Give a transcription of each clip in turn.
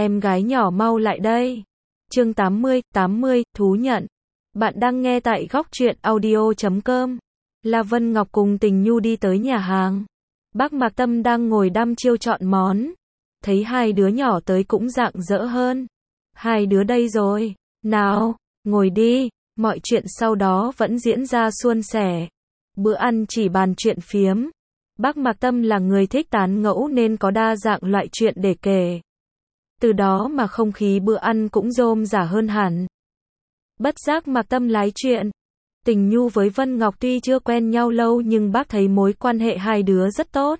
em gái nhỏ mau lại đây. Chương 80, thú nhận. Bạn đang nghe tại góc truyện audio.com. La Vân Ngọc cùng Tình Nhu đi tới nhà hàng. Bác Mạc Tâm đang ngồi đăm chiêu chọn món. Thấy hai đứa nhỏ tới cũng rạng rỡ hơn. Hai đứa đây rồi. Nào, ngồi đi. Mọi chuyện sau đó vẫn diễn ra suôn sẻ. Bữa ăn chỉ bàn chuyện phiếm. Bác Mạc Tâm là người thích tán gẫu nên có đa dạng loại chuyện để kể. Từ đó mà không khí bữa ăn cũng rôm rả hơn hẳn. Bất giác Mạc Tâm lái chuyện. Tình Nhu với Vân Ngọc tuy chưa quen nhau lâu nhưng bác thấy mối quan hệ hai đứa rất tốt.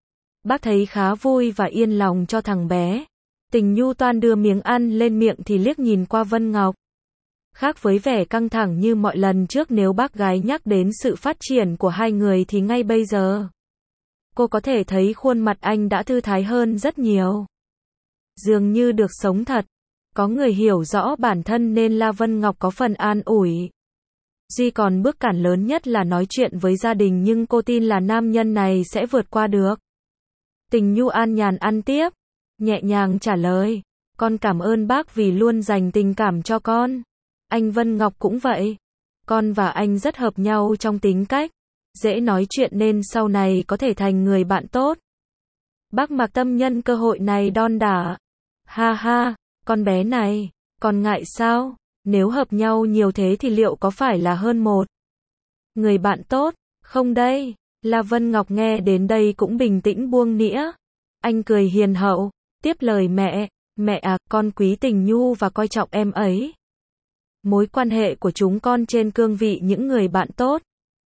Bác thấy khá vui và yên lòng cho thằng bé. Tình Nhu toan đưa miếng ăn lên miệng thì liếc nhìn qua Vân Ngọc. Khác với vẻ căng thẳng như mọi lần trước nếu bác gái nhắc đến sự phát triển của hai người thì ngay bây giờ, cô có thể thấy khuôn mặt anh đã thư thái hơn rất nhiều. Dường như được sống thật. Có người hiểu rõ bản thân nên La Vân Ngọc có phần an ủi. Duy còn bước cản lớn nhất là nói chuyện với gia đình nhưng cô tin là nam nhân này sẽ vượt qua được. Tình Nhu an nhàn ăn tiếp, nhẹ nhàng trả lời. Con cảm ơn bác vì luôn dành tình cảm cho con. Anh Vân Ngọc cũng vậy. Con và anh rất hợp nhau trong tính cách. Dễ nói chuyện nên sau này có thể thành người bạn tốt. Bác Mạc Tâm nhân cơ hội này đon đả. Ha ha, con bé này, còn ngại sao? Nếu hợp nhau nhiều thế thì liệu có phải là hơn một người bạn tốt, không đây? La Vân Ngọc nghe đến đây cũng bình tĩnh buông nĩa. Anh cười hiền hậu, tiếp lời mẹ à, con quý Tình Nhu và coi trọng em ấy. Mối quan hệ của chúng con trên cương vị những người bạn tốt.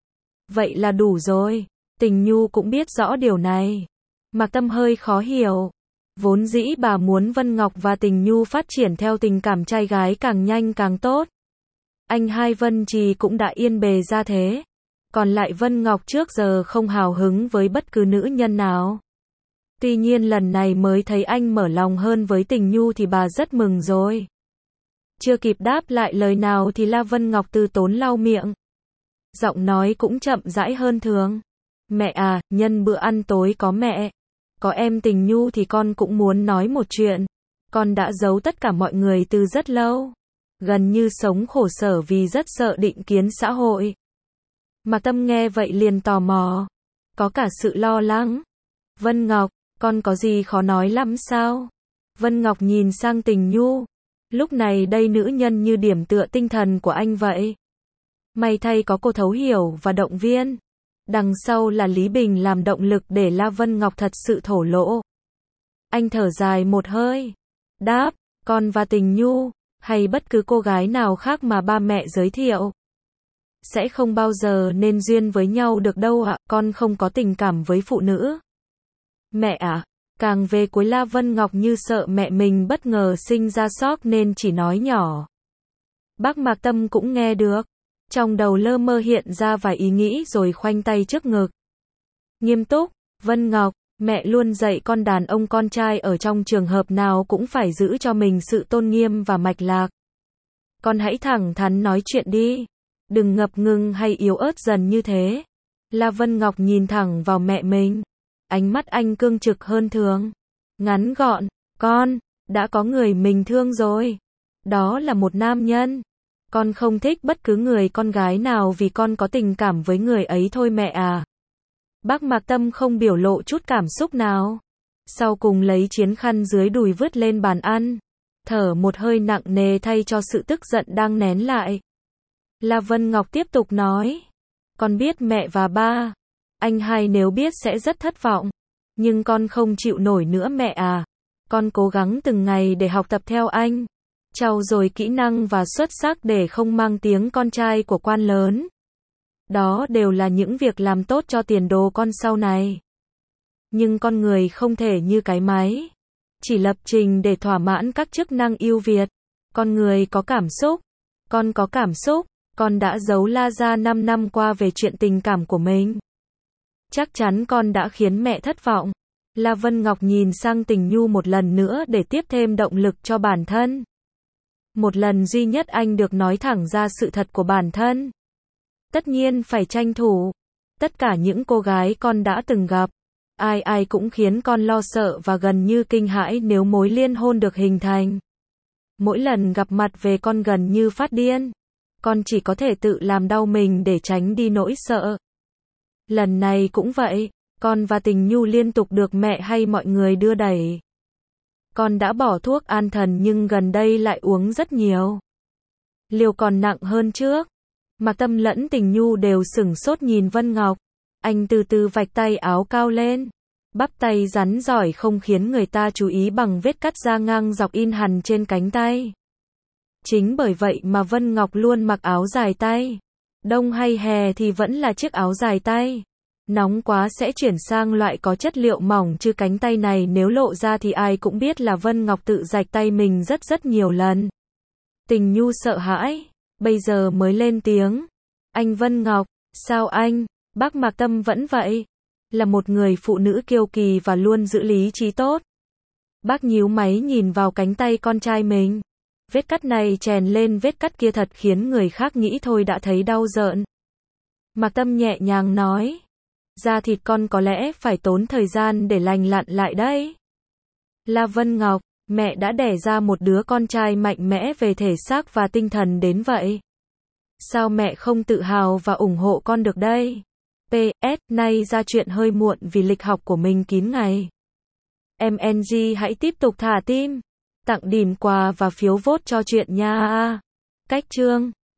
Vậy là đủ rồi. Tình Nhu cũng biết rõ điều này. Mạc Tâm hơi khó hiểu. Vốn dĩ bà muốn Vân Ngọc và Tình Nhu phát triển theo tình cảm trai gái càng nhanh càng tốt. Anh hai Vân Trì cũng đã yên bề ra thế. Còn lại Vân Ngọc trước giờ không hào hứng với bất cứ nữ nhân nào. Tuy nhiên lần này mới thấy anh mở lòng hơn với Tình Nhu thì bà rất mừng rồi. Chưa kịp đáp lại lời nào thì La Vân Ngọc từ tốn lau miệng. Giọng nói cũng chậm rãi hơn thường. Mẹ à, nhân bữa ăn tối có mẹ, có em Tình Nhu thì con cũng muốn nói một chuyện. Con đã giấu tất cả mọi người từ rất lâu. Gần như sống khổ sở vì rất sợ định kiến xã hội. Mạc Tâm nghe vậy liền tò mò. Có cả sự lo lắng. Vân Ngọc, con có gì khó nói lắm sao? Vân Ngọc nhìn sang Tình Nhu. Lúc này đây nữ nhân như điểm tựa tinh thần của anh vậy. May thay có cô thấu hiểu và động viên. Đằng sau là Lý Bình làm động lực để La Vân Ngọc thật sự thổ lộ. Anh thở dài một hơi. Đáp, con và Tình Nhu, hay bất cứ cô gái nào khác mà ba mẹ giới thiệu, sẽ không bao giờ nên duyên với nhau được đâu ạ. Con không có tình cảm với phụ nữ. Mẹ ạ. Càng về cuối La Vân Ngọc như sợ mẹ mình bất ngờ sinh ra sót nên chỉ nói nhỏ. Bác Mạc Tâm cũng nghe được. Trong đầu lơ mơ hiện ra vài ý nghĩ rồi khoanh tay trước ngực. Nghiêm túc, Vân Ngọc, mẹ luôn dạy con đàn ông con trai ở trong trường hợp nào cũng phải giữ cho mình sự tôn nghiêm và mạch lạc. Con hãy thẳng thắn nói chuyện đi. Đừng ngập ngừng hay yếu ớt dần như thế. La Vân Ngọc nhìn thẳng vào mẹ mình. Ánh mắt anh cương trực hơn thường. Ngắn gọn, con, đã có người mình thương rồi. Đó là một nam nhân. Con không thích bất cứ người con gái nào vì con có tình cảm với người ấy thôi mẹ à. Bác Mạc Tâm không biểu lộ chút cảm xúc nào. Sau cùng lấy chiến khăn dưới đùi vứt lên bàn ăn. Thở một hơi nặng nề thay cho sự tức giận đang nén lại. La Vân Ngọc tiếp tục nói. Con biết mẹ và ba, anh hai nếu biết sẽ rất thất vọng. Nhưng con không chịu nổi nữa mẹ à. Con cố gắng từng ngày để học tập theo anh. Trau dồi kỹ năng và xuất sắc để không mang tiếng con trai của quan lớn. Đó đều là những việc làm tốt cho tiền đồ con sau này. Nhưng con người không thể như cái máy. Chỉ lập trình để thỏa mãn các chức năng ưu việt. Con người có cảm xúc. Con có cảm xúc. Con đã giấu La ra 5 năm qua về chuyện tình cảm của mình. Chắc chắn con đã khiến mẹ thất vọng. La Vân Ngọc nhìn sang Tình Nhu một lần nữa để tiếp thêm động lực cho bản thân. Một lần duy nhất anh được nói thẳng ra sự thật của bản thân. Tất nhiên phải tranh thủ. Tất cả những cô gái con đã từng gặp, Ai ai cũng khiến con lo sợ và gần như kinh hãi nếu mối liên hôn được hình thành. Mỗi lần gặp mặt về con gần như phát điên. Con chỉ có thể tự làm đau mình để tránh đi nỗi sợ. Lần này cũng vậy, con và Tình Nhu liên tục được mẹ hay mọi người đưa đẩy. Con đã bỏ thuốc an thần nhưng gần đây lại uống rất nhiều. Liều còn nặng hơn trước. Mạc Tâm lẫn Tình Nhu đều sửng sốt nhìn Vân Ngọc. Anh từ từ vạch tay áo cao lên. Bắp tay rắn giỏi không khiến người ta chú ý bằng vết cắt da ngang dọc in hằn trên cánh tay. Chính bởi vậy mà Vân Ngọc luôn mặc áo dài tay. Đông hay hè thì vẫn là chiếc áo dài tay. Nóng quá sẽ chuyển sang loại có chất liệu mỏng chứ cánh tay này nếu lộ ra thì ai cũng biết là Vân Ngọc tự rạch tay mình rất nhiều lần. Tình Nhu sợ hãi, bây giờ mới lên tiếng. Anh Vân Ngọc, sao anh? Bác Mạc Tâm vẫn vậy. Là một người phụ nữ kiêu kỳ và luôn giữ lý trí tốt. Bác nhíu máy nhìn vào cánh tay con trai mình. Vết cắt này chèn lên vết cắt kia thật khiến người khác nghĩ thôi đã thấy đau rợn. Mạc Tâm nhẹ nhàng nói. Da thịt con có lẽ phải tốn thời gian để lành lặn lại đấy. La Vân Ngọc, mẹ đã đẻ ra một đứa con trai mạnh mẽ về thể xác và tinh thần đến vậy. Sao mẹ không tự hào và ủng hộ con được đây? PS, nay ra chuyện hơi muộn vì lịch học của mình kín ngày. MNG hãy tiếp tục thả tim, tặng điểm quà và phiếu vote cho chuyện nha. Cách chương